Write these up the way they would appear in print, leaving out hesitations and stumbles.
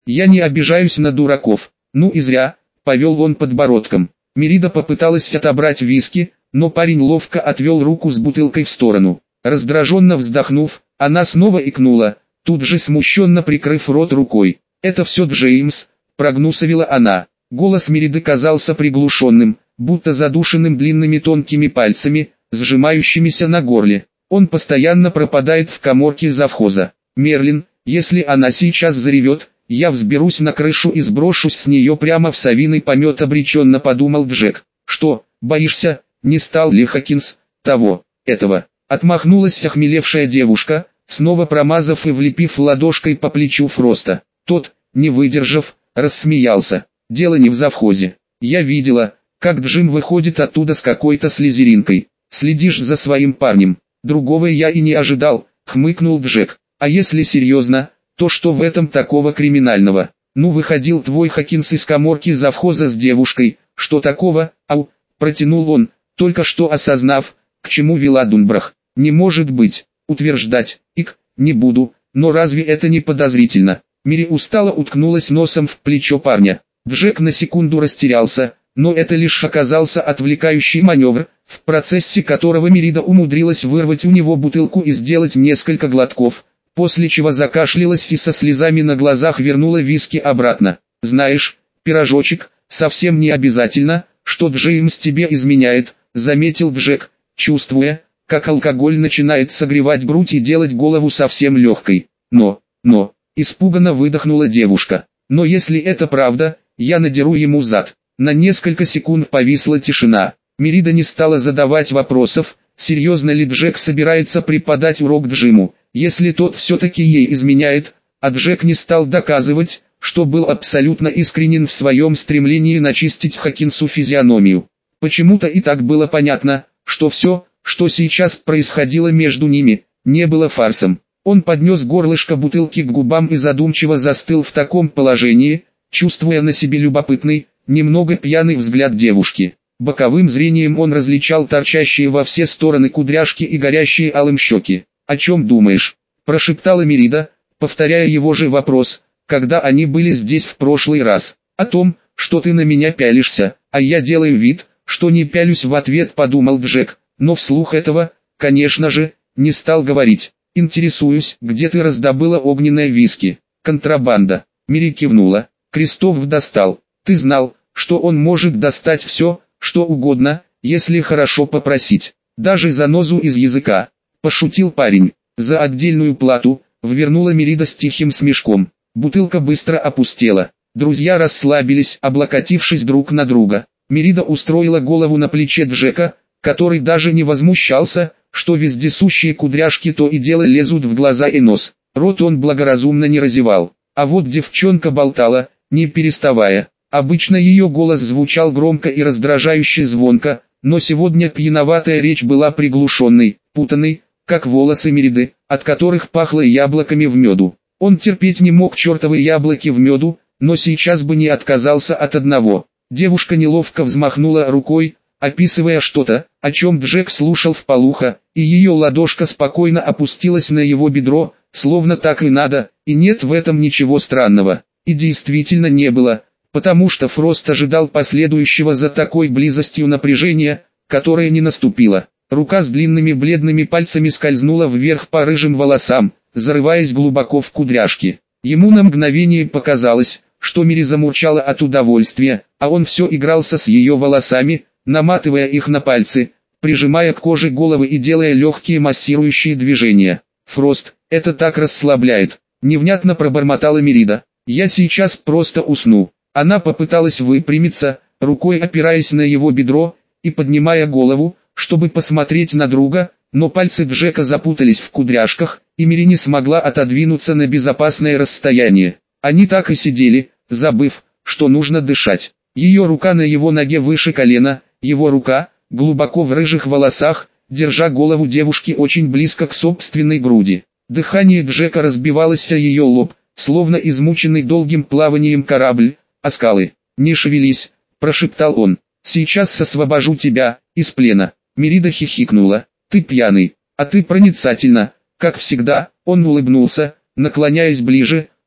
Я не обижаюсь на дураков. Ну и зря, повел он подбородком. Мерида попыталась отобрать виски, но парень ловко отвел руку с бутылкой в сторону. Раздраженно вздохнув, она снова икнула, тут же смущенно прикрыв рот рукой. «Это все Джеймс», — прогнусавила она. Голос Мериды казался приглушенным, будто задушенным длинными тонкими пальцами, сжимающимися на горле. «Он постоянно пропадает в каморке завхоза. Мерлин, если она сейчас заревет, я взберусь на крышу и сброшусь с нее прямо в совиный помет», — обреченно подумал Джек. «Что, боишься, не стал ли Хокинс этого?» Отмахнулась охмелевшая девушка, снова промазав и влепив ладошкой по плечу Фроста. Тот, не выдержав, рассмеялся. «Дело не в завхозе. Я видела, как Джим выходит оттуда с какой-то слизеринкой. Следишь за своим парнем. Другого я и не ожидал», — хмыкнул Джек. «А если серьезно, то что в этом такого криминального? Ну, выходил твой Хокинс из каморки завхоза с девушкой, что такого?» Протянул он, только что осознав, к чему вела Дунбрах. «Не может быть, утверждать, не буду, но разве это не подозрительно?» Мири устало уткнулась носом в плечо парня. Джек на секунду растерялся, но это лишь оказался отвлекающий маневр, в процессе которого Мерида умудрилась вырвать у него бутылку и сделать несколько глотков, после чего закашлялась и со слезами на глазах вернула виски обратно. «Знаешь, пирожочек, совсем не обязательно, что Джеймс тебе изменяет», — заметил Джек, чувствуя, как алкоголь начинает согревать грудь и делать голову совсем легкой. Но, испуганно выдохнула девушка. «Но если это правда, я надеру ему зад». На несколько секунд повисла тишина. Мерида не стала задавать вопросов, серьезно ли Джек собирается преподать урок Джиму, если тот все-таки ей изменяет, а Джек не стал доказывать, что был абсолютно искренен в своем стремлении начистить Хокинсу физиономию. Почему-то и так было понятно, что все, что сейчас происходило между ними, не было фарсом. Он поднес горлышко бутылки к губам и задумчиво застыл в таком положении, чувствуя на себе любопытный, немного пьяный взгляд девушки. Боковым зрением он различал торчащие во все стороны кудряшки и горящие алым щеки. «О чем думаешь?» – прошептала Мерида, повторяя его же вопрос, когда они были здесь в прошлый раз. «О том, что ты на меня пялишься, а я делаю вид, что не пялюсь», в ответ подумал Джек, но вслух этого, конечно же, не стал говорить. «Интересуюсь, где ты раздобыла огненное виски?» «Контрабанда». Мири кивнула. «Кристоф достал. Ты знал, что он может достать все, что угодно, если хорошо попросить. Даже занозу из языка», — пошутил парень. «За отдельную плату», — ввернула Мерида с тихим смешком. Бутылка быстро опустела. Друзья расслабились, облокотившись друг на друга. Мерида устроила голову на плече Джека, который даже не возмущался, что вездесущие кудряшки то и дело лезут в глаза и нос. Рот он благоразумно не разевал. А вот девчонка болтала, не переставая. Обычно ее голос звучал громко и раздражающе звонко, но сегодня пьяноватая речь была приглушенной, путанной, как волосы Мериды, от которых пахло яблоками в меду. Он терпеть не мог чертовы яблоки в меду, но сейчас бы не отказался от одного. Девушка неловко взмахнула рукой, описывая что-то, о чем Джек слушал вполуха, и ее ладошка спокойно опустилась на его бедро, словно так и надо, и нет в этом ничего странного. И действительно не было, потому что Фрост ожидал последующего за такой близостью напряжения, которое не наступило. Рука с длинными бледными пальцами скользнула вверх по рыжим волосам, зарываясь глубоко в кудряшки. Ему на мгновение показалось, что Мири замурчала от удовольствия, а он все игрался с ее волосами, наматывая их на пальцы, прижимая к коже головы и делая легкие массирующие движения. «Фрост, это так расслабляет», — невнятно пробормотала Мерида. «Я сейчас просто усну». Она попыталась выпрямиться, рукой опираясь на его бедро, и поднимая голову, чтобы посмотреть на друга, но пальцы Джека запутались в кудряшках, и Мири не смогла отодвинуться на безопасное расстояние. Они так и сидели, забыв, что нужно дышать. Ее рука на его ноге выше колена, его рука, глубоко в рыжих волосах, держа голову девушки очень близко к собственной груди. Дыхание Джека разбивалось о ее лоб, словно измученный долгим плаванием корабль, а скалы. «Не шевелись», – прошептал он. «Сейчас освобожу тебя из плена». Мерида хихикнула. «Ты пьяный, а ты проницательна, как всегда». Он улыбнулся, наклоняясь ближе,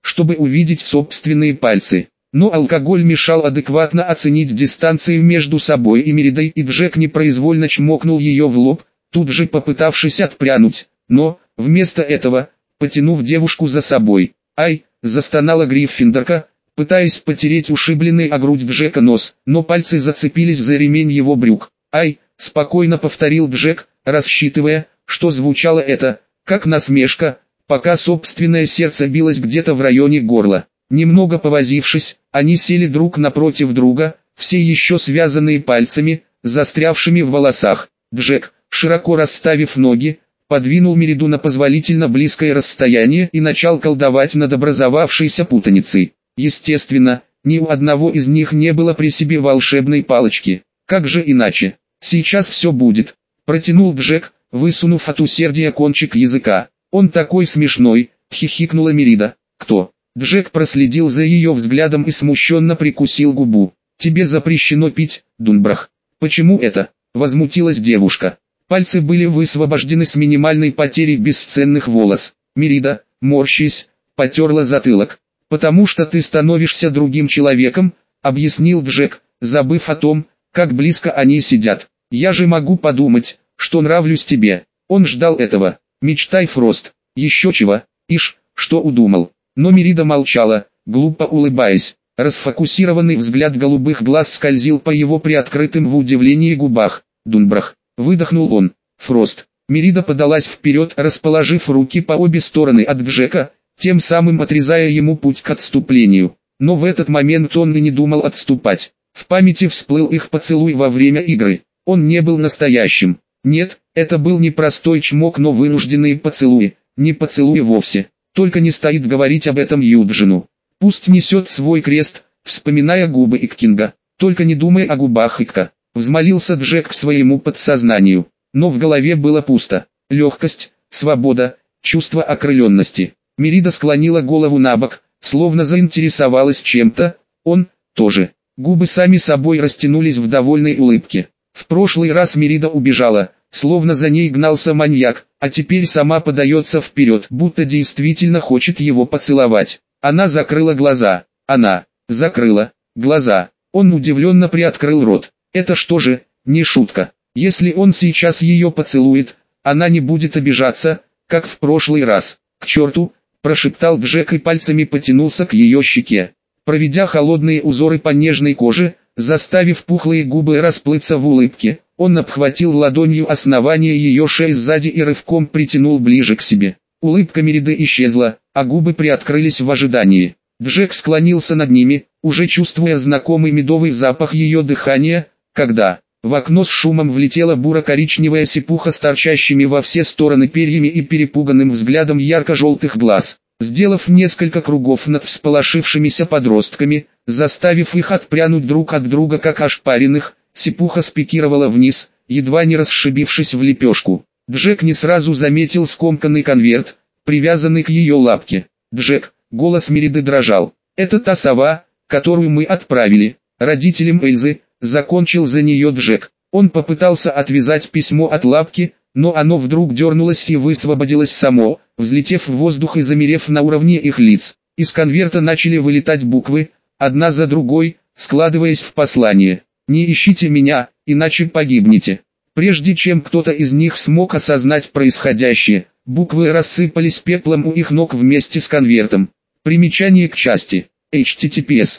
чтобы увидеть собственные пальцы. Но алкоголь мешал адекватно оценить дистанцию между собой и Меридой, и Джек непроизвольно чмокнул ее в лоб, тут же попытавшись отпрянуть, но, вместо этого, потянув девушку за собой. «Ай!» – застонала Гриффиндорка, пытаясь потереть ушибленный о грудь Джека нос, но пальцы зацепились за ремень его брюк. «Ай!» – спокойно повторил Джек, рассчитывая, что звучало это, как насмешка, пока собственное сердце билось где-то в районе горла. Немного повозившись, они сели друг напротив друга, все еще связанные пальцами, застрявшими в волосах. Джек, широко расставив ноги, подвинул Мериду на позволительно близкое расстояние и начал колдовать над образовавшейся путаницей. Естественно, ни у одного из них не было при себе волшебной палочки. Как же иначе? «Сейчас все будет», — протянул Джек, высунув от усердия кончик языка. «Он такой смешной», — хихикнула Мерида. «Кто?» Джек проследил за ее взглядом и смущенно прикусил губу. «Тебе запрещено пить, Дунбрах». «Почему это?» — возмутилась девушка. Пальцы были высвобождены с минимальной потерей бесценных волос. Мерида, морщись, потерла затылок. «Потому что ты становишься другим человеком», — объяснил Джек, забыв о том, как близко они сидят. «Я же могу подумать, что нравлюсь тебе». Он ждал этого. «Мечтай, Фрост». «Еще чего?» «Ишь, что удумал?» Но Мерида молчала, глупо улыбаясь. Расфокусированный взгляд голубых глаз скользил по его приоткрытым в удивлении губах. «Дунбрах», — выдохнул он. «Фрост». Мерида подалась вперед, расположив руки по обе стороны от Джека, тем самым отрезая ему путь к отступлению. Но в этот момент он и не думал отступать. В памяти всплыл их поцелуй во время игры. Он не был настоящим. Нет, это был не простой чмок, но вынужденные поцелуи, не поцелуи вовсе. Только не стоит говорить об этом Юджину. Пусть несет свой крест, вспоминая губы Иккинга. Только не думай о губах Икка. Взмолился Джек к своему подсознанию. Но в голове было пусто. Легкость, свобода, чувство окрыленности. Мерида склонила голову набок, словно заинтересовалась чем-то. Он тоже. Губы сами собой растянулись в довольной улыбке. В прошлый раз Мерида убежала, словно за ней гнался маньяк, а теперь сама подается вперед, будто действительно хочет его поцеловать. Она закрыла глаза. Она закрыла глаза. Он удивленно приоткрыл рот. Это что же, не шутка. Если он сейчас ее поцелует, она не будет обижаться, как в прошлый раз. «К черту!» – прошептал Джек и пальцами потянулся к ее щеке. Проведя холодные узоры по нежной коже, заставив пухлые губы расплыться в улыбке, он обхватил ладонью основание ее шеи сзади и рывком притянул ближе к себе. Улыбка Мериды исчезла, а губы приоткрылись в ожидании. Джек склонился над ними, уже чувствуя знакомый медовый запах ее дыхания, когда в окно с шумом влетела буро-коричневая сипуха с торчащими во все стороны перьями и перепуганным взглядом ярко-желтых глаз. Сделав несколько кругов над всполошившимися подростками, заставив их отпрянуть друг от друга как ошпаренных, сипуха спикировала вниз, едва не расшибившись в лепешку. Джек не сразу заметил скомканный конверт, привязанный к ее лапке. «Джек», голос Мериды дрожал, «это та сова, которую мы отправили родителям Эльзы», закончил за нее Джек. Он попытался отвязать письмо от лапки, но оно вдруг дернулось и высвободилось само, взлетев в воздух и замерев на уровне их лиц. Из конверта начали вылетать буквы, одна за другой, складываясь в послание. «Не ищите меня, иначе погибнете». Прежде чем кто-то из них смог осознать происходящее, буквы рассыпались пеплом у их ног вместе с конвертом. Примечание к части. https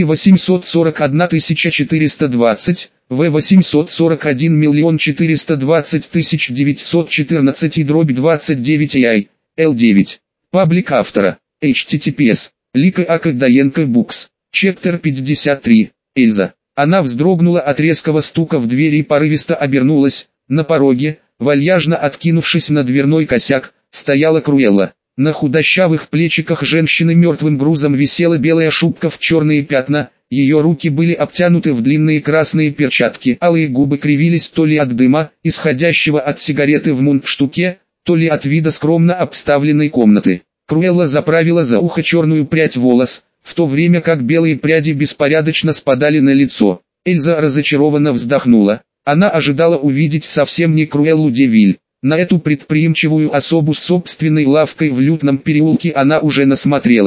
C841 420, V841 420 914 и дробь 29 AI, L9. Паблик автора. https Лика Акадаенко Букс. Чептер 53. Эльза. Она вздрогнула от резкого стука в двери и порывисто обернулась. На пороге, вальяжно откинувшись на дверной косяк, стояла Круэлла. На худощавых плечиках женщины мертвым грузом висела белая шубка в черные пятна, ее руки были обтянуты в длинные красные перчатки, алые губы кривились то ли от дыма, исходящего от сигареты в мундштуке, то ли от вида скромно обставленной комнаты. Круэлла заправила за ухо черную прядь волос, в то время как белые пряди беспорядочно спадали на лицо. Эльза разочарованно вздохнула. Она ожидала увидеть совсем не Круэллу де Виль. На эту предприимчивую особу с собственной лавкой в лютном переулке она уже насмотрелась.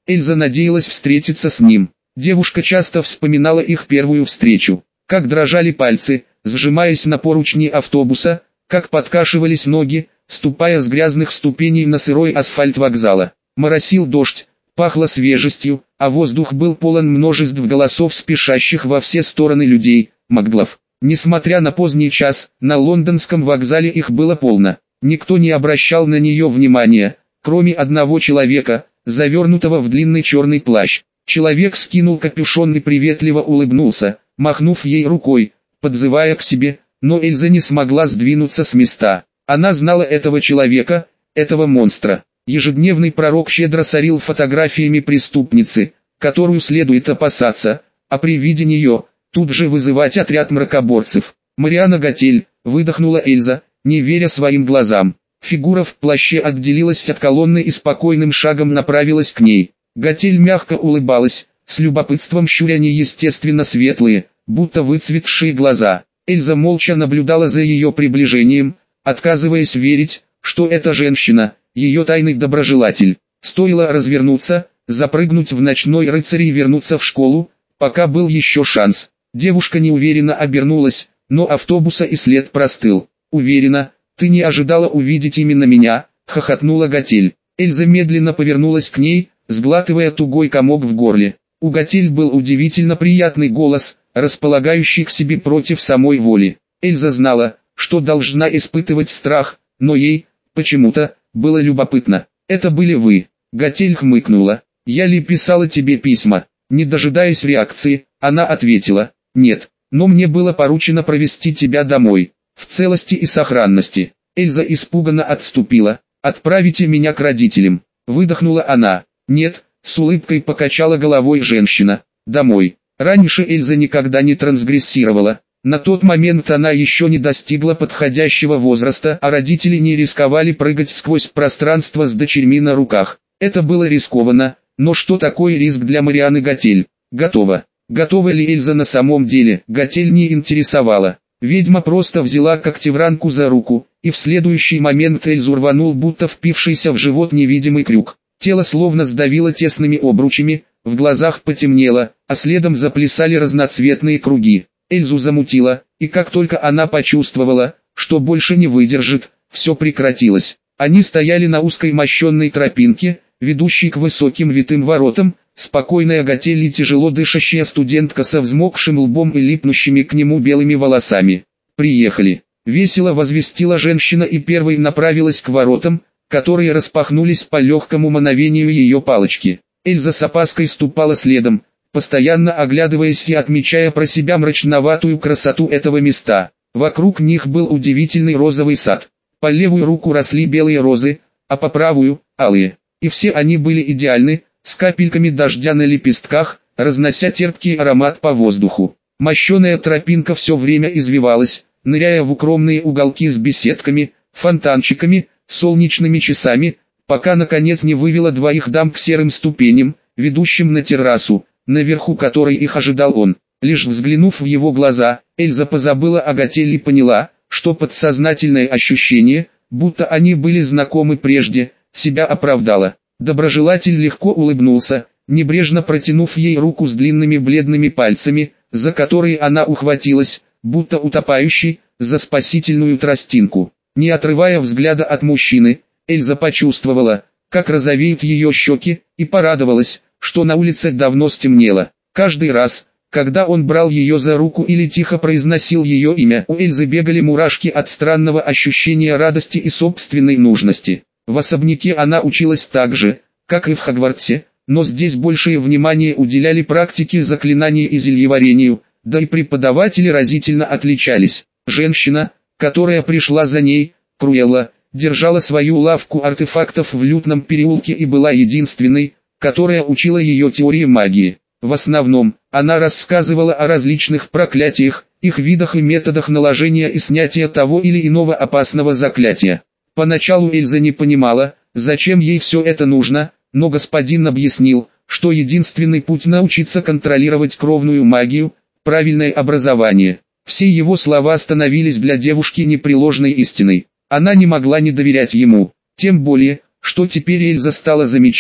Эльза надеялась встретиться с ним. Девушка часто вспоминала их первую встречу. Как дрожали пальцы, сжимаясь на поручни автобуса, как подкашивались ноги, ступая с грязных ступеней на сырой асфальт вокзала. Моросил дождь, пахло свежестью, а воздух был полон множеств голосов спешащих во все стороны людей, маглов. Несмотря на поздний час, на лондонском вокзале их было полно. Никто не обращал на нее внимания, кроме одного человека, завернутого в длинный черный плащ. Человек скинул капюшон и приветливо улыбнулся, махнув ей рукой, подзывая к себе, но Эльза не смогла сдвинуться с места. Она знала этого человека, этого монстра. Ежедневный пророк щедро сорил фотографиями преступницы, которую следует опасаться, а при виде нее, тут же вызывать отряд мракоборцев. «Мариана Готель», выдохнула Эльза, не веря своим глазам. Фигура в плаще отделилась от колонны и спокойным шагом направилась к ней. Готель мягко улыбалась, с любопытством щуря неестественно светлые, будто выцветшие глаза. Эльза молча наблюдала за ее приближением, отказываясь верить, что эта женщина, ее тайный доброжелатель. Стоило развернуться, запрыгнуть в ночной рыцарь и вернуться в школу, пока был еще шанс. Девушка неуверенно обернулась, но автобуса и след простыл. «Уверена, ты не ожидала увидеть именно меня», — хохотнула Готель. Эльза медленно повернулась к ней, сглатывая тугой комок в горле. У Готель был удивительно приятный голос, располагающий к себе против самой воли. Эльза знала, что должна испытывать страх, но ей, почему-то, было любопытно. «Это были вы». Готель хмыкнула. «Я ли писала тебе письма?» Не дожидаясь реакции, она ответила: «Нет, но мне было поручено провести тебя домой, в целости и сохранности». Эльза испуганно отступила. «Отправите меня к родителям», выдохнула она. «Нет», с улыбкой покачала головой женщина. «Домой». Раньше Эльза никогда не трансгрессировала. На тот момент она еще не достигла подходящего возраста, а родители не рисковали прыгать сквозь пространство с дочерьми на руках. Это было рискованно, но что такое риск для Марианы Готель? Готова. Готова ли Эльза на самом деле, Готель не интересовала. Ведьма просто взяла когтевранку за руку, и в следующий момент Эльзу рванул будто впившийся в живот невидимый крюк. Тело словно сдавило тесными обручами, в глазах потемнело, а следом заплясали разноцветные круги. Эльзу замутило, и как только она почувствовала, что больше не выдержит, все прекратилось. Они стояли на узкой мощенной тропинке, ведущей к высоким витым воротам, спокойная Готель и тяжело дышащая студентка со взмокшим лбом и липнущими к нему белыми волосами. «Приехали», — весело возвестила женщина и первой направилась к воротам, которые распахнулись по легкому мановению ее палочки. Эльза с опаской ступала следом, постоянно оглядываясь и отмечая про себя мрачноватую красоту этого места. Вокруг них был удивительный розовый сад. По левую руку росли белые розы, а по правую – алые. И все они были идеальны, с капельками дождя на лепестках, разнося терпкий аромат по воздуху. Мощеная тропинка все время извивалась, ныряя в укромные уголки с беседками, фонтанчиками, солнечными часами, пока наконец не вывела двоих дам к серым ступеням, ведущим на террасу, наверху которой их ожидал он. Лишь взглянув в его глаза, Эльза позабыла о Готель и поняла, что подсознательное ощущение, будто они были знакомы прежде, себя оправдало. Доброжелатель легко улыбнулся, небрежно протянув ей руку с длинными бледными пальцами, за которые она ухватилась, будто утопающий, за спасительную тростинку. Не отрывая взгляда от мужчины, Эльза почувствовала, как розовеют ее щеки, и порадовалась, что на улице давно стемнело. Каждый раз, когда он брал ее за руку или тихо произносил ее имя, у Эльзы бегали мурашки от странного ощущения радости и собственной нужности. В особняке она училась так же, как и в Хогвартсе, но здесь большее внимание уделяли практике заклинаний и зельеварению, да и преподаватели разительно отличались. Женщина, которая пришла за ней, Круэлла, держала свою лавку артефактов в Лютном переулке и была единственной, которая учила ее теории магии. В основном, она рассказывала о различных проклятиях, их видах и методах наложения и снятия того или иного опасного заклятия. Поначалу Эльза не понимала, зачем ей все это нужно, но господин объяснил, что единственный путь научиться контролировать кровную магию – правильное образование. Все его слова становились для девушки непреложной истиной. Она не могла не доверять ему, тем более, что теперь Эльза стала замечать,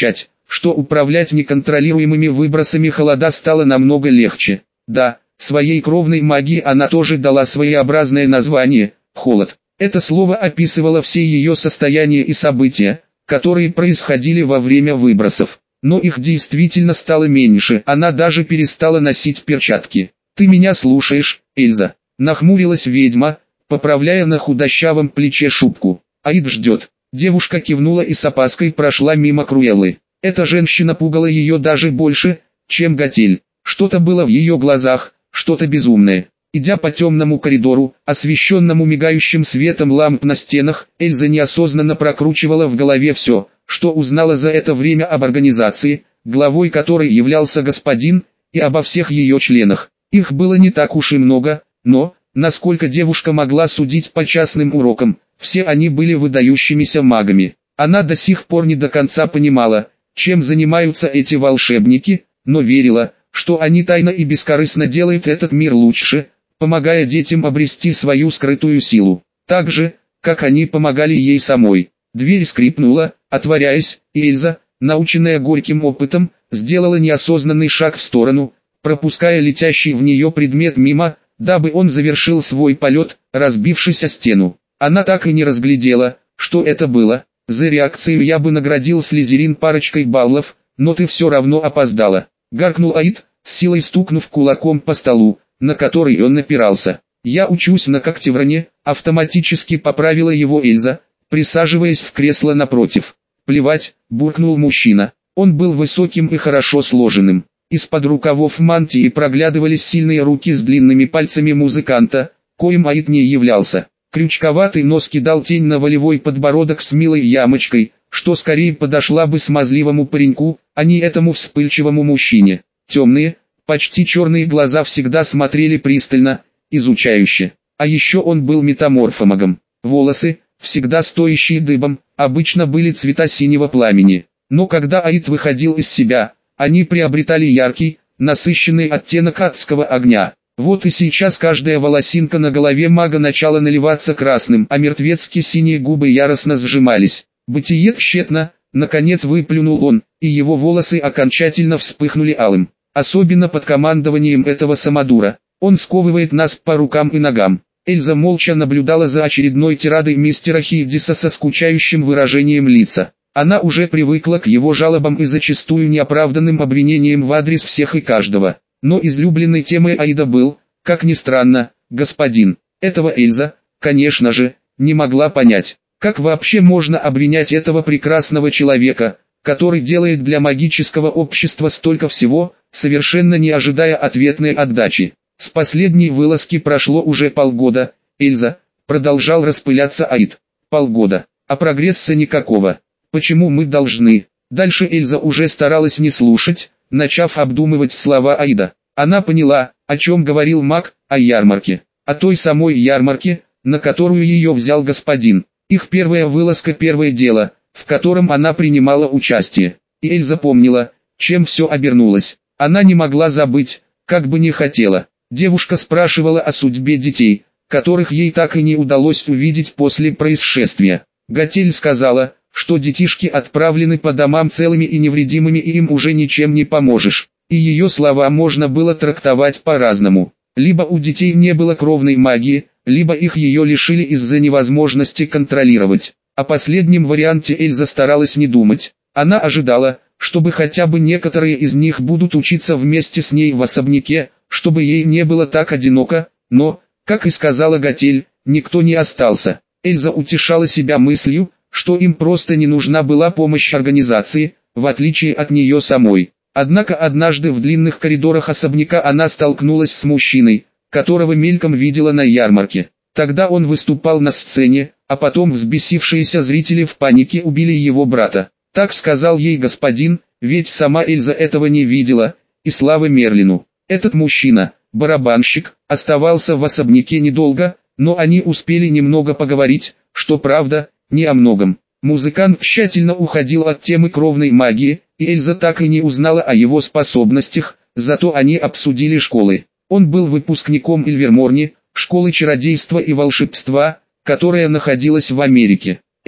что управлять неконтролируемыми выбросами холода стало намного легче. Да, своей кровной магии она тоже дала своеобразное название – холод. Это слово описывало все ее состояния и события, которые происходили во время выбросов. Но их действительно стало меньше, она даже перестала носить перчатки. «Ты меня слушаешь, Эльза?» – нахмурилась ведьма, поправляя на худощавом плече шубку. «Аид ждет». Девушка кивнула и с опаской прошла мимо Круэллы. Эта женщина пугала ее даже больше, чем Готель. Что-то было в ее глазах, что-то безумное. Идя по темному коридору, освещенному мигающим светом ламп на стенах, Эльза неосознанно прокручивала в голове все, что узнала за это время об организации, главой которой являлся господин, и обо всех ее членах. Их было не так уж и много, но, насколько девушка могла судить по частным урокам, все они были выдающимися магами. Она до сих пор не до конца понимала, чем занимаются эти волшебники, но верила, что они тайно и бескорыстно делают этот мир лучше, помогая детям обрести свою скрытую силу, так же, как они помогали ей самой. Дверь скрипнула, отворяясь, и Эльза, наученная горьким опытом, сделала неосознанный шаг в сторону, пропуская летящий в нее предмет мимо, дабы он завершил свой полет, разбившись о стену. Она так и не разглядела, что это было. За реакцию я бы наградил Слизерин парочкой баллов, но ты все равно опоздала. Гаркнул Аид, с силой стукнув кулаком по столу, на который он напирался. «Я учусь на Когтевране», автоматически поправила его Эльза, присаживаясь в кресло напротив. «Плевать», буркнул мужчина. Он был высоким и хорошо сложенным. Из-под рукавов мантии проглядывались сильные руки с длинными пальцами музыканта, коим Аид не являлся. Крючковатый нос кидал тень на волевой подбородок с милой ямочкой, что скорее подошла бы смазливому пареньку, а не этому вспыльчивому мужчине. Темные, почти черные глаза всегда смотрели пристально, изучающе. А еще он был метаморфомагом. Волосы, всегда стоящие дыбом, обычно были цвета синего пламени. Но когда Аид выходил из себя, они приобретали яркий, насыщенный оттенок адского огня. Вот и сейчас каждая волосинка на голове мага начала наливаться красным, а мертвецки синие губы яростно сжимались. «Бытие тщетно», наконец выплюнул он, и его волосы окончательно вспыхнули алым. Особенно под командованием этого самодура. Он сковывает нас по рукам и ногам. Эльза молча наблюдала за очередной тирадой мистера Хиддиса со скучающим выражением лица. Она уже привыкла к его жалобам и зачастую неоправданным обвинениям в адрес всех и каждого. Но излюбленной темой Аида был, как ни странно, господин. Этого Эльза, конечно же, не могла понять. Как вообще можно обвинять этого прекрасного человека, который делает для магического общества столько всего, совершенно не ожидая ответной отдачи? С последней вылазки прошло уже полгода, Эльза, продолжал распыляться Аид. Полгода, а прогресса никакого. Почему мы должны? Дальше Эльза уже старалась не слушать, начав обдумывать слова Аида. Она поняла, о чем говорил маг, о ярмарке. О той самой ярмарке, на которую ее взял господин. Их первая вылазка, первое дело, в котором она принимала участие. И Эльза помнила, чем все обернулось. Она не могла забыть, как бы не хотела. Девушка спрашивала о судьбе детей, которых ей так и не удалось увидеть после происшествия. Готель сказала, что детишки отправлены по домам целыми и невредимыми и им уже ничем не поможешь. И ее слова можно было трактовать по-разному. Либо у детей не было кровной магии, либо их ее лишили из-за невозможности контролировать. О последнем варианте Эльза старалась не думать. Она ожидала, чтобы хотя бы некоторые из них будут учиться вместе с ней в особняке, чтобы ей не было так одиноко, но, как и сказала Готель, никто не остался. Эльза утешала себя мыслью, что им просто не нужна была помощь организации, в отличие от нее самой. Однако однажды в длинных коридорах особняка она столкнулась с мужчиной, которого мельком видела на ярмарке. Тогда он выступал на сцене, а потом взбесившиеся зрители в панике убили его брата. Так сказал ей господин, ведь сама Эльза этого не видела, и слава Мерлину. Этот мужчина, барабанщик, оставался в особняке недолго, но они успели немного поговорить, что правда, не о многом. Музыкант тщательно уходил от темы кровной магии, и Эльза так и не узнала о его способностях, зато они обсудили школы. Он был выпускником Ильверморни, школы чародейства и волшебства, которая находилась в Америке.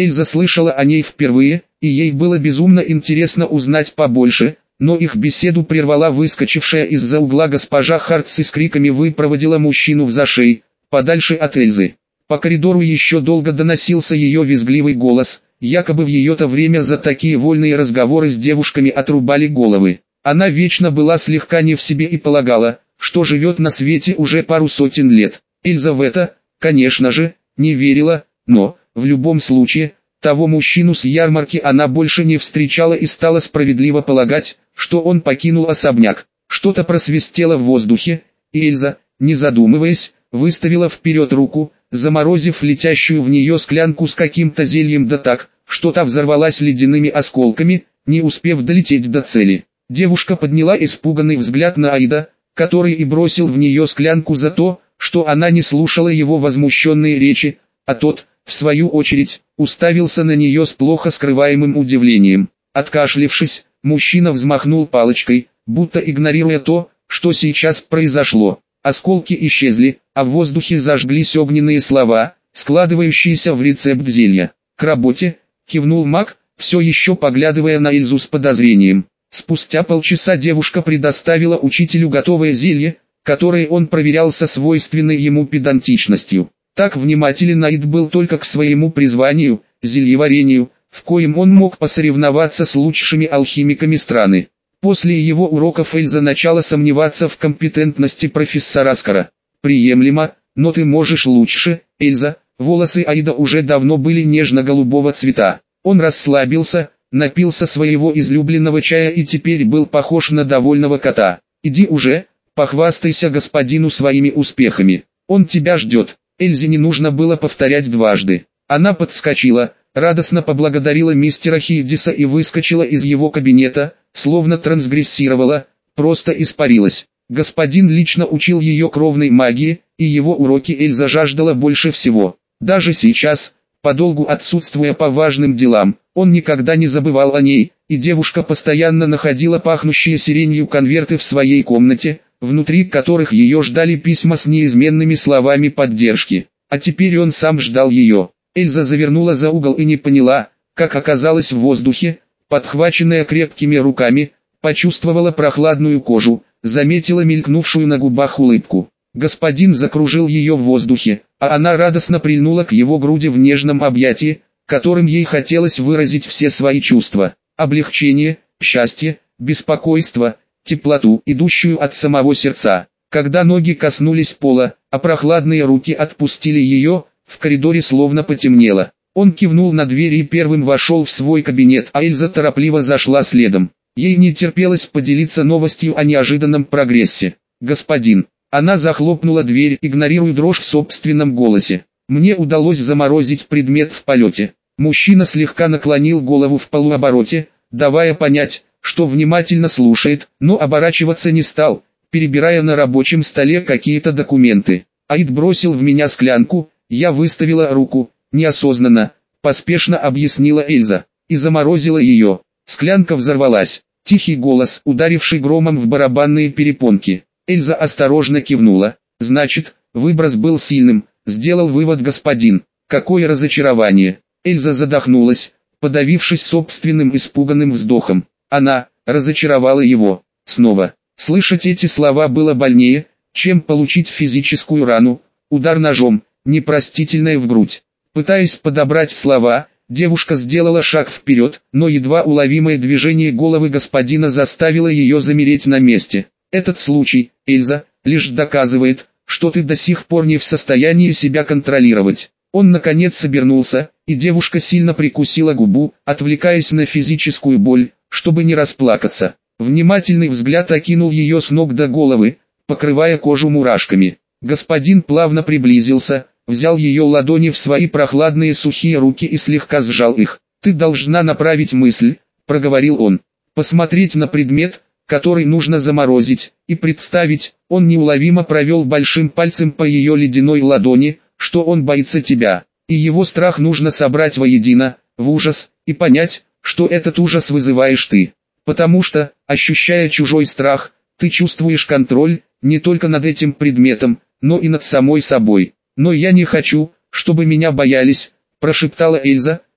Эльза слышала о ней впервые, и ей было безумно интересно узнать побольше, но их беседу прервала выскочившая из-за угла госпожа Хартс и с криками выпроводила мужчину в зашей, подальше от Эльзы. По коридору еще долго доносился ее визгливый голос, якобы в ее-то время за такие вольные разговоры с девушками отрубали головы. Она вечно была слегка не в себе и полагала, что живет на свете уже пару сотен лет. Эльза в это, конечно же, не верила, но, в любом случае, того мужчину с ярмарки она больше не встречала и стала справедливо полагать, что он покинул особняк. Что-то просвистело в воздухе, и Эльза, не задумываясь, выставила вперед руку, заморозив летящую в нее склянку с каким-то зельем да так, что та взорвалась ледяными осколками, не успев долететь до цели. Девушка подняла испуганный взгляд на Аида, который и бросил в нее склянку за то, что она не слушала его возмущенные речи, а тот, в свою очередь, уставился на нее с плохо скрываемым удивлением. Откашлившись, мужчина взмахнул палочкой, будто игнорируя то, что сейчас произошло. Осколки исчезли, а в воздухе зажглись огненные слова, складывающиеся в рецепт зелья. «К работе», — кивнул маг, все еще поглядывая на Эльзу с подозрением. Спустя полчаса девушка предоставила учителю готовое зелье, которое он проверял со свойственной ему педантичностью. Так внимателен Аид был только к своему призванию, зельеварению, в коем он мог посоревноваться с лучшими алхимиками страны. После его уроков Эльза начала сомневаться в компетентности профессора Скара. «Приемлемо, но ты можешь лучше, Эльза». Волосы Аида уже давно были нежно-голубого цвета. Он расслабился, напился своего излюбленного чая и теперь был похож на довольного кота. «Иди уже, похвастайся господину своими успехами. Он тебя ждет». Эльзе не нужно было повторять дважды. Она подскочила, радостно поблагодарила мистера Хиддиса и выскочила из его кабинета, словно трансгрессировала, просто испарилась. Господин лично учил ее кровной магии, и его уроки Эльза жаждала больше всего. Даже сейчас, подолгу отсутствуя по важным делам, он никогда не забывал о ней, и девушка постоянно находила пахнущие сиренью конверты в своей комнате, внутри которых ее ждали письма с неизменными словами поддержки. А теперь он сам ждал ее. Эльза завернула за угол и не поняла, как оказалась в воздухе, подхваченная крепкими руками, почувствовала прохладную кожу, заметила мелькнувшую на губах улыбку. Господин закружил ее в воздухе, а она радостно прильнула к его груди в нежном объятии, которым ей хотелось выразить все свои чувства. Облегчение, счастье, беспокойство, теплоту, идущую от самого сердца. Когда ноги коснулись пола, а прохладные руки отпустили ее, в коридоре словно потемнело. Он кивнул на дверь и первым вошел в свой кабинет, а Эльза торопливо зашла следом. Ей не терпелось поделиться новостью о неожиданном прогрессе. «Господин». Она захлопнула дверь, игнорируя дрожь в собственном голосе. «Мне удалось заморозить предмет в полете». Мужчина слегка наклонил голову в полуобороте, давая понять, что внимательно слушает, но оборачиваться не стал, перебирая на рабочем столе какие-то документы. Аид бросил в меня склянку, я выставила руку, неосознанно, поспешно объяснила Эльза, и заморозила ее. Склянка взорвалась. Тихий голос, ударивший громом в барабанные перепонки. Эльза осторожно кивнула. «Значит, выброс был сильным», — сделал вывод господин. «Какое разочарование!» Эльза задохнулась, подавившись собственным испуганным вздохом. Она разочаровала его. Снова. Слышать эти слова было больнее, чем получить физическую рану, удар ножом, непростительное в грудь. Пытаясь подобрать слова, девушка сделала шаг вперед, но едва уловимое движение головы господина заставило ее замереть на месте. «Этот случай, Эльза, лишь доказывает, что ты до сих пор не в состоянии себя контролировать». Он наконец обернулся, и девушка сильно прикусила губу, отвлекаясь на физическую боль, чтобы не расплакаться. Внимательный взгляд окинул ее с ног до головы, покрывая кожу мурашками. Господин плавно приблизился, взял ее ладони в свои прохладные сухие руки и слегка сжал их. «Ты должна направить мысль», — проговорил он, — «посмотреть на предмет, который нужно заморозить, и представить». Он неуловимо провел большим пальцем по ее ледяной ладони, что он боится тебя, и его страх нужно собрать воедино, в ужас, и понять, что этот ужас вызываешь ты. Потому что, ощущая чужой страх, ты чувствуешь контроль, не только над этим предметом, но и над самой собой. «Но я не хочу, чтобы меня боялись», — прошептала Эльза,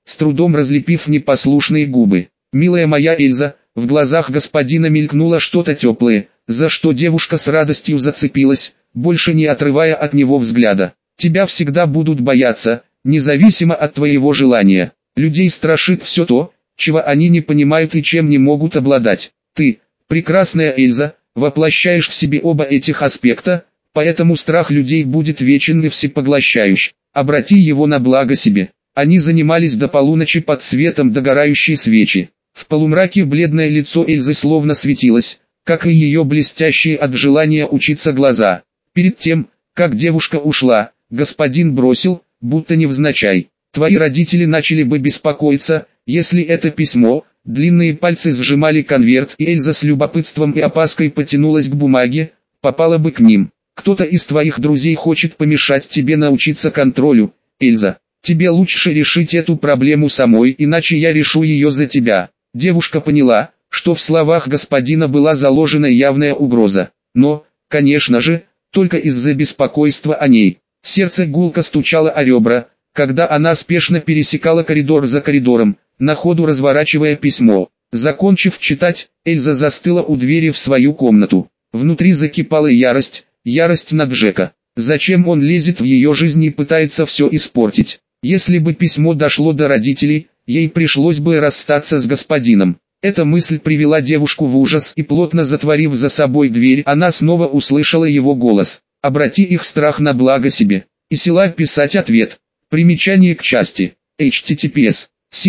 с трудом разлепив непослушные губы. «Милая моя Эльза», в глазах господина мелькнуло что-то теплое, за что девушка с радостью зацепилась, больше не отрывая от него взгляда. «Тебя всегда будут бояться, независимо от твоего желания. Людей страшит все то, чего они не понимают и чем не могут обладать. Ты, прекрасная Эльза, воплощаешь в себе оба этих аспекта, поэтому страх людей будет вечен и всепоглощающий. Обрати его на благо себе». Они занимались до полуночи под светом догорающей свечи. В полумраке бледное лицо Эльзы словно светилось, как и ее блестящие от желания учиться глаза. Перед тем, как девушка ушла, господин бросил, будто невзначай: «Твои родители начали бы беспокоиться, если это письмо». Длинные пальцы сжимали конверт, и Эльза с любопытством и опаской потянулась к бумаге, попала бы к ним. «Кто-то из твоих друзей хочет помешать тебе научиться контролю, Эльза. Тебе лучше решить эту проблему самой, иначе я решу ее за тебя». Девушка поняла, что в словах господина была заложена явная угроза. Но, конечно же, только из-за беспокойства о ней. Сердце гулко стучало о ребра, когда она спешно пересекала коридор за коридором, на ходу разворачивая письмо. Закончив читать, Эльза застыла у двери в свою комнату. Внутри закипала ярость на Джека. Зачем он лезет в ее жизнь и пытается все испортить? Если бы письмо дошло до родителей, ей пришлось бы расстаться с господином. Эта мысль привела девушку в ужас, и плотно затворив за собой дверь, она снова услышала его голос: «Обрати их страх на благо себе». И села писать ответ. Примечание к части. https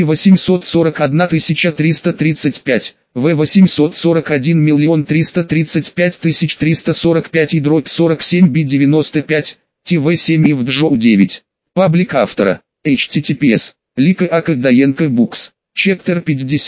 C841335, V841335345 и дробь 47B95, TV7 и в Джоу 9. Паблик автора. https Лика Акадаенко Букс. Чептер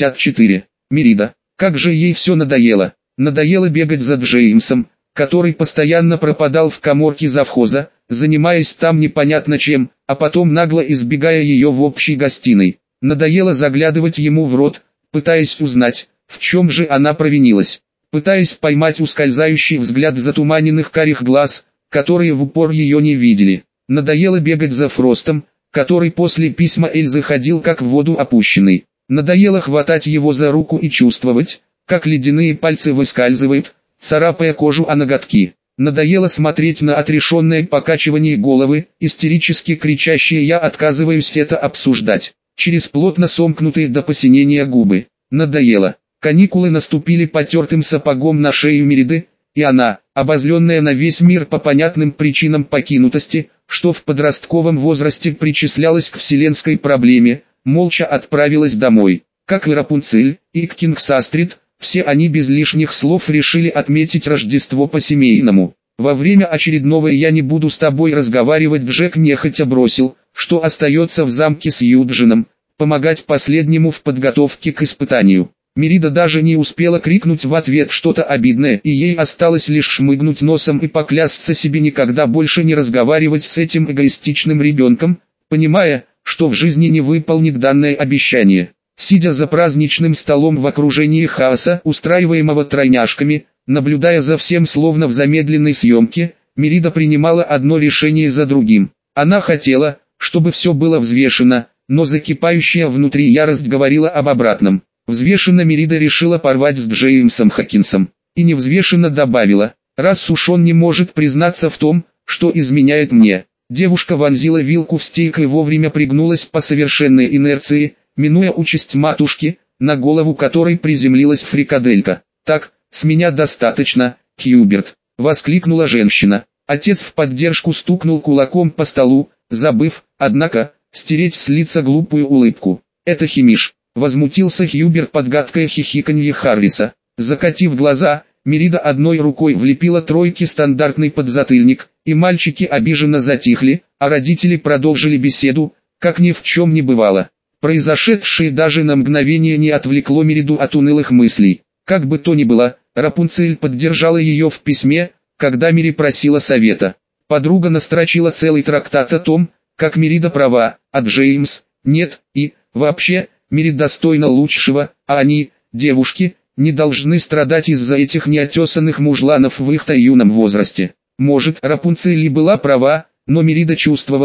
54. Мерида. Как же ей все надоело. Надоело бегать за Джеймсом, который постоянно пропадал в каморке завхоза, занимаясь там непонятно чем, а потом нагло избегая ее в общей гостиной. Надоело заглядывать ему в рот, пытаясь узнать, в чем же она провинилась. Пытаясь поймать ускользающий взгляд затуманенных карих глаз, которые в упор ее не видели. Надоело бегать за Фростом, который после письма Эльзы ходил как в воду опущенный. Надоело хватать его за руку и чувствовать, как ледяные пальцы выскальзывают, царапая кожу о ноготки. Надоело смотреть на отрешенное покачивание головы, истерически кричащее «я отказываюсь это обсуждать», через плотно сомкнутые до посинения губы. Надоело. Каникулы наступили потертым сапогом на шею Мериды, и она, обозленная на весь мир по понятным причинам покинутости, что в подростковом возрасте причислялась к вселенской проблеме, молча отправилась домой. Как и Рапунцель, и Кингс-Астрид, все они без лишних слов решили отметить Рождество по-семейному. Во время очередного «я не буду с тобой разговаривать» Джек нехотя бросил, что остается в замке с Юджином, помогать последнему в подготовке к испытанию. Мерида даже не успела крикнуть в ответ что-то обидное, и ей осталось лишь шмыгнуть носом и поклясться себе никогда больше не разговаривать с этим эгоистичным ребенком, понимая, что в жизни не выполнит данное обещание. Сидя за праздничным столом в окружении хаоса, устраиваемого тройняшками, наблюдая за всем словно в замедленной съемке, Мерида принимала одно решение за другим. Она хотела, чтобы все было взвешено, но закипающая внутри ярость говорила об обратном. Взвешенно Мерида решила порвать с Джеймсом Хокинсом, и невзвешенно добавила: «Раз уж он не может признаться в том, что изменяет мне». Девушка вонзила вилку в стейк и вовремя пригнулась по совершенной инерции, минуя участь матушки, на голову которой приземлилась фрикаделька. «Так, с меня достаточно, Хьюберт», — воскликнула женщина. Отец в поддержку стукнул кулаком по столу, забыв, однако, стереть с лица глупую улыбку. «Это Химиш», — возмутился Хьюберт под гадкое хихиканье Харриса. Закатив глаза, Мерида одной рукой влепила тройке стандартный подзатыльник, и мальчики обиженно затихли, а родители продолжили беседу, как ни в чем не бывало. Произошедшее даже на мгновение не отвлекло Мериду от унылых мыслей. Как бы то ни было, Рапунцель поддержала ее в письме, когда Мери просила совета. Подруга настрочила целый трактат о том, как Мерида права, а Джеймс – нет, и, вообще, Мери достойна лучшего, а они, девушки, не должны страдать из-за этих неотесанных мужланов в их юном возрасте. Может, Рапунцель и была права, но Мерида чувствовала,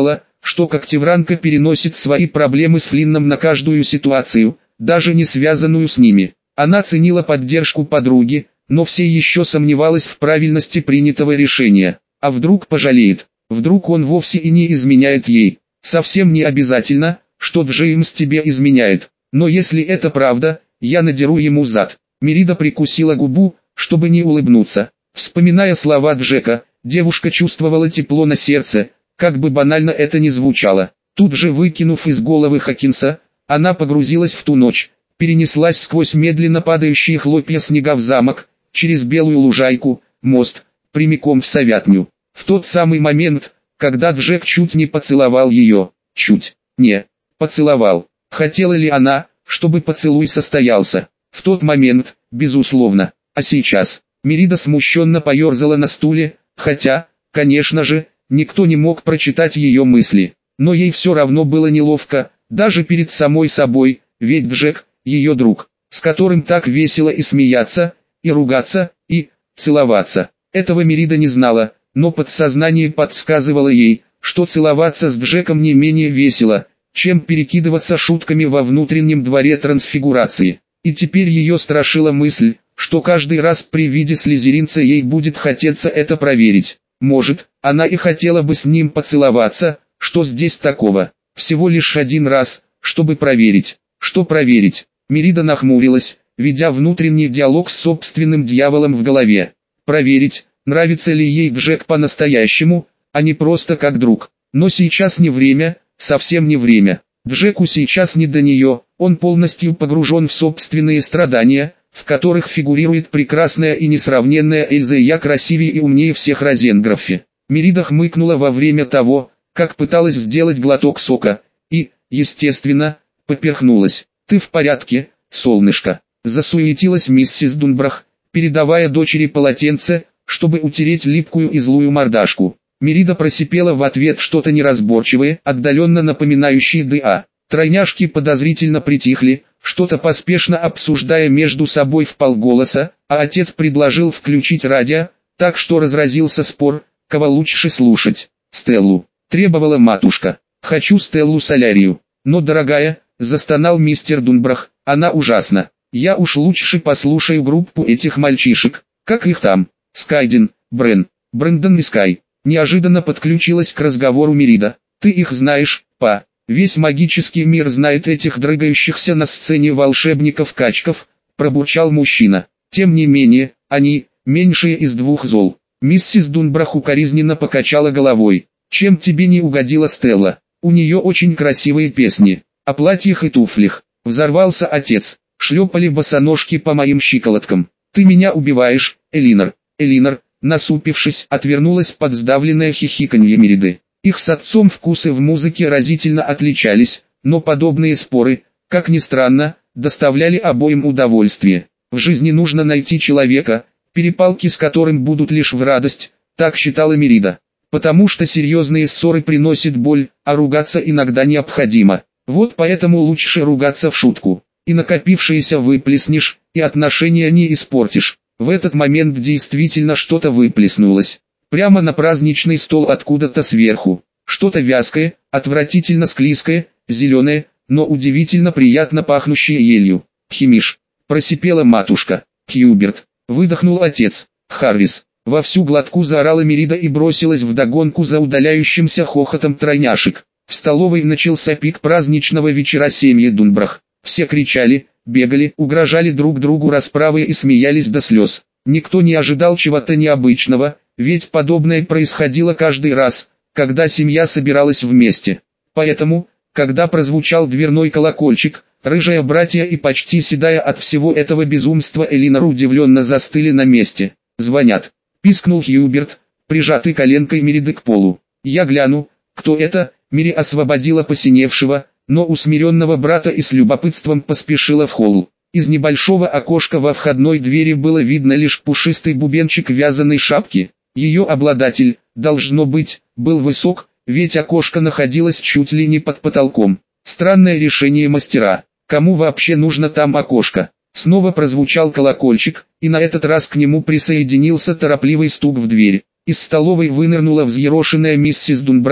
что Когтевранка переносит свои проблемы с Флинном на каждую ситуацию, даже не связанную с ними. Она ценила поддержку подруги, но все еще сомневалась в правильности принятого решения. А вдруг пожалеет? Вдруг он вовсе и не изменяет ей? Совсем не обязательно, что Джеймс тебе изменяет. Но если это правда, я надеру ему зад. Мерида прикусила губу, чтобы не улыбнуться. Вспоминая слова Джека, девушка чувствовала тепло на сердце, как бы банально это ни звучало. Тут же выкинув из головы Хокинса, она погрузилась в ту ночь, перенеслась сквозь медленно падающие хлопья снега в замок, через белую лужайку, мост, прямиком в Совятню. В тот самый момент, когда Джек чуть не поцеловал ее, чуть не поцеловал. Хотела ли она, чтобы поцелуй состоялся? В тот момент, безусловно. А сейчас? Мерида смущенно поерзала на стуле, хотя, конечно же, никто не мог прочитать ее мысли. Но ей все равно было неловко, даже перед самой собой, ведь Джек, ее друг, с которым так весело и смеяться, и ругаться, и целоваться. Этого Мерида не знала, но подсознание подсказывало ей, что целоваться с Джеком не менее весело, чем перекидываться шутками во внутреннем дворе трансфигурации. И теперь ее страшила мысль, что каждый раз при виде слизеринца ей будет хотеться это проверить. Может, она и хотела бы с ним поцеловаться, что здесь такого? Всего лишь один раз, чтобы проверить. Что проверить? Мерида нахмурилась, ведя внутренний диалог с собственным дьяволом в голове. Проверить, нравится ли ей Джек по-настоящему, а не просто как друг. Но сейчас не время, совсем не время. Джеку сейчас не до нее, он полностью погружен в собственные страдания, в которых фигурирует прекрасная и несравненная Эльза, и я красивее и умнее всех Розенгроффи. Мерида хмыкнула во время того, как пыталась сделать глоток сока, и, естественно, поперхнулась. «Ты в порядке, солнышко?» — засуетилась миссис Дунбрах, передавая дочери полотенце, чтобы утереть липкую и злую мордашку. Мерида просипела в ответ что-то неразборчивое, отдаленно напоминающее «да». Тройняшки подозрительно притихли, что-то поспешно обсуждая между собой вполголоса, а отец предложил включить радио, так что разразился спор, кого лучше слушать. «Стеллу», — требовала матушка. «Хочу Стеллу Солярию». «Но, дорогая», — застонал мистер Дунбрах, — «она ужасна. Я уж лучше послушаю группу этих мальчишек, как их там, Скайден, Брэндон и Скай». Неожиданно подключилась к разговору Мерида. «Ты их знаешь, па? Весь магический мир знает этих дрыгающихся на сцене волшебников-качков», — пробурчал мужчина. «Тем не менее, они, меньшие из двух зол». Миссис Дунбрах укоризненно покачала головой. «Чем тебе не угодила Стелла? У нее очень красивые песни. О платьях и туфлях». Взорвался отец. «Шлепали босоножки по моим щиколоткам. Ты меня убиваешь, Элинор». Элинор, насупившись, отвернулась под сдавленное хихиканье Мериды. Их с отцом вкусы в музыке разительно отличались, но подобные споры, как ни странно, доставляли обоим удовольствие. В жизни нужно найти человека, перепалки с которым будут лишь в радость, так считала Мерида. Потому что серьезные ссоры приносят боль, а ругаться иногда необходимо. Вот поэтому лучше ругаться в шутку. И накопившееся выплеснешь, и отношения не испортишь. В этот момент действительно что-то выплеснулось. Прямо на праздничный стол откуда-то сверху. Что-то вязкое, отвратительно склизкое, зеленое, но удивительно приятно пахнущее елью. «Химиш!» – просипела матушка. «Хьюберт!» – выдохнул отец. «Харрис!» – во всю глотку заорала Мерида и бросилась вдогонку за удаляющимся хохотом тройняшек. В столовой начался пик праздничного вечера семьи Дунбрах. Все кричали, бегали, угрожали друг другу расправой и смеялись до слез. Никто не ожидал чего-то необычного, ведь подобное происходило каждый раз, когда семья собиралась вместе. Поэтому, когда прозвучал дверной колокольчик, рыжая братья и почти седая от всего этого безумства Элинор удивленно застыли на месте. «Звонят», — пискнул Хьюберт, прижатый коленкой Мериды к полу. «Я гляну, кто это?» Мири освободила посиневшего, но усмиренного брата и с любопытством поспешила в холл. Из небольшого окошка во входной двери было видно лишь пушистый бубенчик вязаной шапки. Ее обладатель, должно быть, был высок, ведь окошко находилось чуть ли не под потолком. Странное решение мастера. Кому вообще нужно там окошко? Снова прозвучал колокольчик, и на этот раз к нему присоединился торопливый стук в дверь. Из столовой вынырнула взъерошенная миссис Дунбрах,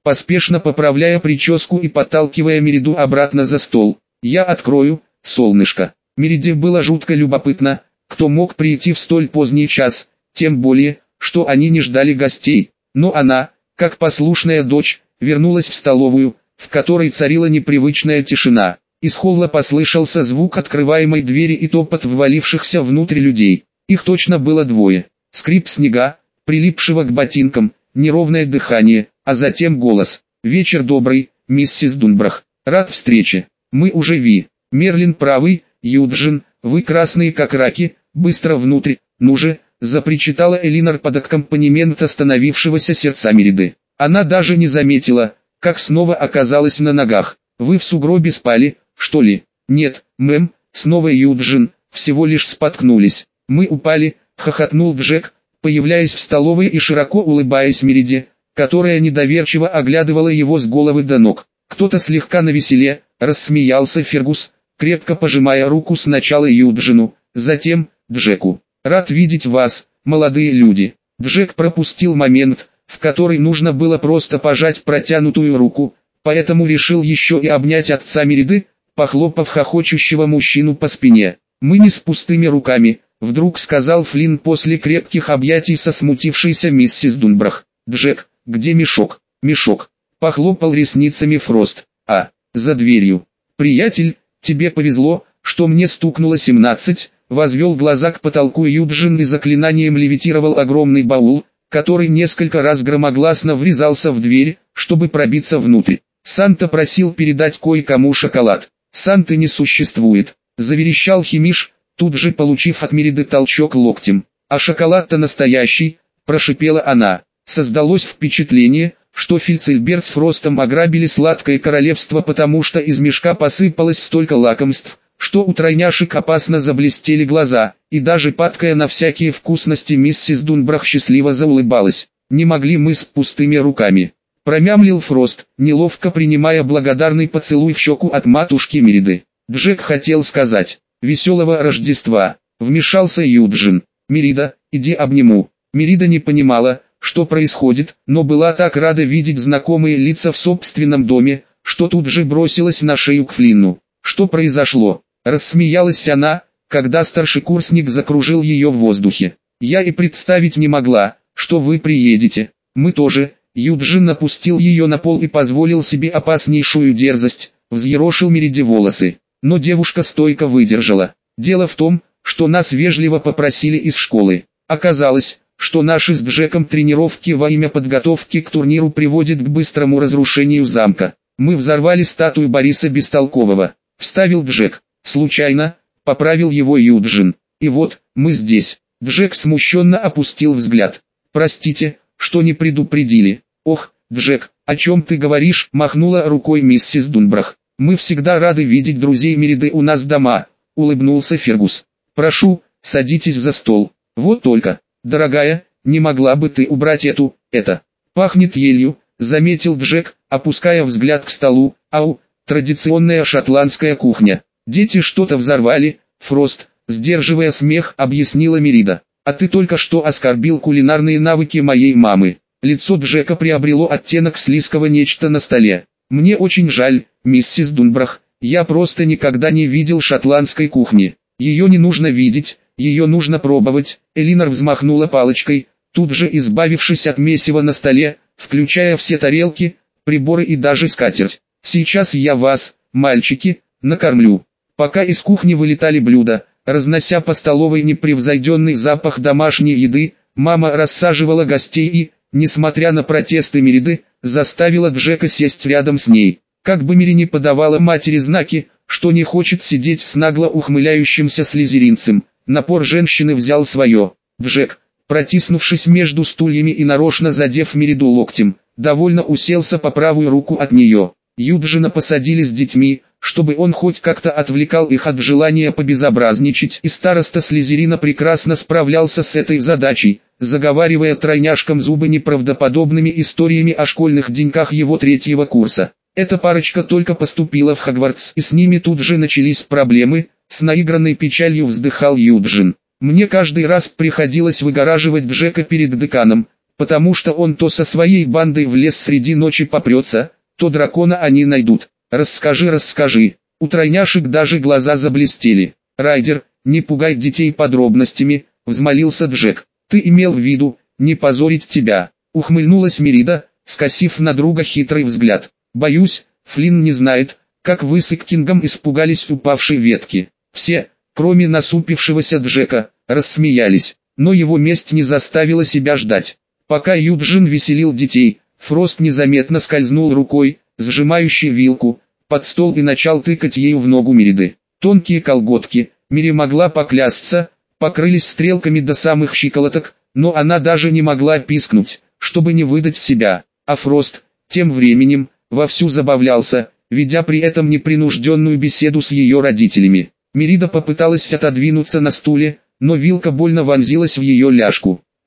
поспешно поправляя прическу и подталкивая Мериду обратно за стол. «Я открою, солнышко». Мериде было жутко любопытно, кто мог прийти в столь поздний час, тем более, что они не ждали гостей. Но она, как послушная дочь, вернулась в столовую, в которой царила непривычная тишина. Из холла послышался звук открываемой двери и топот ввалившихся внутрь людей. Их точно было двое. Скрип снега, прилипшего к ботинкам, неровное дыхание, а затем голос. «Вечер добрый, миссис Дунбрах. Рад встрече. Мы уже ви. Мерлин правый, Юджин, вы красные как раки, быстро внутрь, ну же!» запричитала Элинор под аккомпанемент остановившегося сердца Мериды. Она даже не заметила, как снова оказалась на ногах. «Вы в сугробе спали, что ли?» «Нет, мэм», снова Юджин, всего лишь споткнулись. «Мы упали», хохотнул Джек, появляясь в столовой и широко улыбаясь Мериде, которая недоверчиво оглядывала его с головы до ног. Кто-то слегка навеселе, рассмеялся Фергус, крепко пожимая руку сначала Юджину, затем Джеку. «Рад видеть вас, молодые люди». Джек пропустил момент, в который нужно было просто пожать протянутую руку, поэтому решил еще и обнять отца Мериды, похлопав хохочущего мужчину по спине. «Мы не с пустыми руками», — вдруг сказал Флинн после крепких объятий со смутившейся миссис Дунбрах. «Джек, где мешок?» «Мешок», — похлопал ресницами Фрост. «А, за дверью. Приятель, тебе повезло, что мне стукнуло 17, возвел глаза к потолку Юджин и заклинанием левитировал огромный баул, который несколько раз громогласно врезался в дверь, чтобы пробиться внутрь. «Санта просил передать кое-кому шоколад». «Санты не существует», — заверещал Химиш, тут же получив от Мериды толчок локтем. «А шоколад-то настоящий», — прошипела она. Создалось впечатление, что Фильцельберт с Фростом ограбили сладкое королевство, потому что из мешка посыпалось столько лакомств, что у тройняшек опасно заблестели глаза, и даже падкая на всякие вкусности миссис Дунбрах счастливо заулыбалась. «Не могли мы с пустыми руками», — промямлил Фрост, неловко принимая благодарный поцелуй в щеку от матушки Мериды. Джек хотел сказать «Веселого Рождества», вмешался Юджин. «Мерида, иди обниму». Мерида не понимала, что происходит, но была так рада видеть знакомые лица в собственном доме, что тут же бросилась на шею к Флинну. «Что произошло?» Рассмеялась она, когда старшекурсник закружил ее в воздухе. «Я и представить не могла, что вы приедете. Мы тоже». Юджин напустил ее на пол и позволил себе опаснейшую дерзость, взъерошил Мериде волосы. Но девушка стойко выдержала. «Дело в том, что нас вежливо попросили из школы. Оказалось, что наши с Джеком тренировки во имя подготовки к турниру приводят к быстрому разрушению замка. Мы взорвали статую Бориса Бестолкового», — вставил Джек. «Случайно», — поправил его Юджин. «И вот, мы здесь». Джек смущенно опустил взгляд. «Простите, что не предупредили». «Ох, Джек, о чем ты говоришь?» — махнула рукой миссис Дунбрах. «Мы всегда рады видеть друзей Мериды у нас дома», — улыбнулся Фергус. «Прошу, садитесь за стол. Вот только, дорогая, не могла бы ты убрать это? Пахнет елью», — заметил Джек, опуская взгляд к столу. «Ау, традиционная шотландская кухня». «Дети что-то взорвали», — Фрост, сдерживая смех, объяснила Мерида. «А ты только что оскорбил кулинарные навыки моей мамы». Лицо Джека приобрело оттенок слизкого нечто на столе. «Мне очень жаль, миссис Дунбрах, я просто никогда не видел шотландской кухни. Ее не нужно видеть, ее нужно пробовать». Элинор взмахнула палочкой, тут же избавившись от месива на столе, включая все тарелки, приборы и даже скатерть. «Сейчас я вас, мальчики, накормлю». Пока из кухни вылетали блюда, разнося по столовой непревзойденный запах домашней еды, мама рассаживала гостей и, несмотря на протесты Мериды, заставила Джека сесть рядом с ней. Как бы Мери не подавала матери знаки, что не хочет сидеть с нагло ухмыляющимся слизеринцем, напор женщины взял свое. Джек, протиснувшись между стульями и нарочно задев Мериду локтем, довольно уселся по правую руку от нее. Юджина посадили с детьми, чтобы он хоть как-то отвлекал их от желания побезобразничать, и староста Слизерина прекрасно справлялся с этой задачей, заговаривая тройняшкам зубы неправдоподобными историями о школьных деньках его 3-го курса. Эта парочка только поступила в Хогвартс, и с ними тут же начались проблемы, с наигранной печалью вздыхал Юджин. «Мне каждый раз приходилось выгораживать Джека перед деканом», потому что он то со своей бандой в лес среди ночи попрется, то дракона они найдут. Расскажи, расскажи. У тройняшек даже глаза заблестели. Райдер, не пугай детей подробностями, взмолился Джек. Ты имел в виду, не позорить тебя. Ухмыльнулась Мерида, скосив на друга хитрый взгляд. Боюсь, Флинн не знает, как вы с Иккингом испугались упавшей ветки. Все, кроме насупившегося Джека, рассмеялись, но его месть не заставила себя ждать. Пока Юджин веселил детей, Фрост незаметно скользнул рукой, сжимающей вилку, под стол и начал тыкать ею в ногу Мериды. Тонкие колготки, Мири могла поклясться, покрылись стрелками до самых щиколоток, но она даже не могла пискнуть, чтобы не выдать себя. А Фрост, тем временем, вовсю забавлялся, ведя при этом непринужденную беседу с ее родителями. Мерида попыталась отодвинуться на стуле, но вилка больно вонзилась в ее ляжку.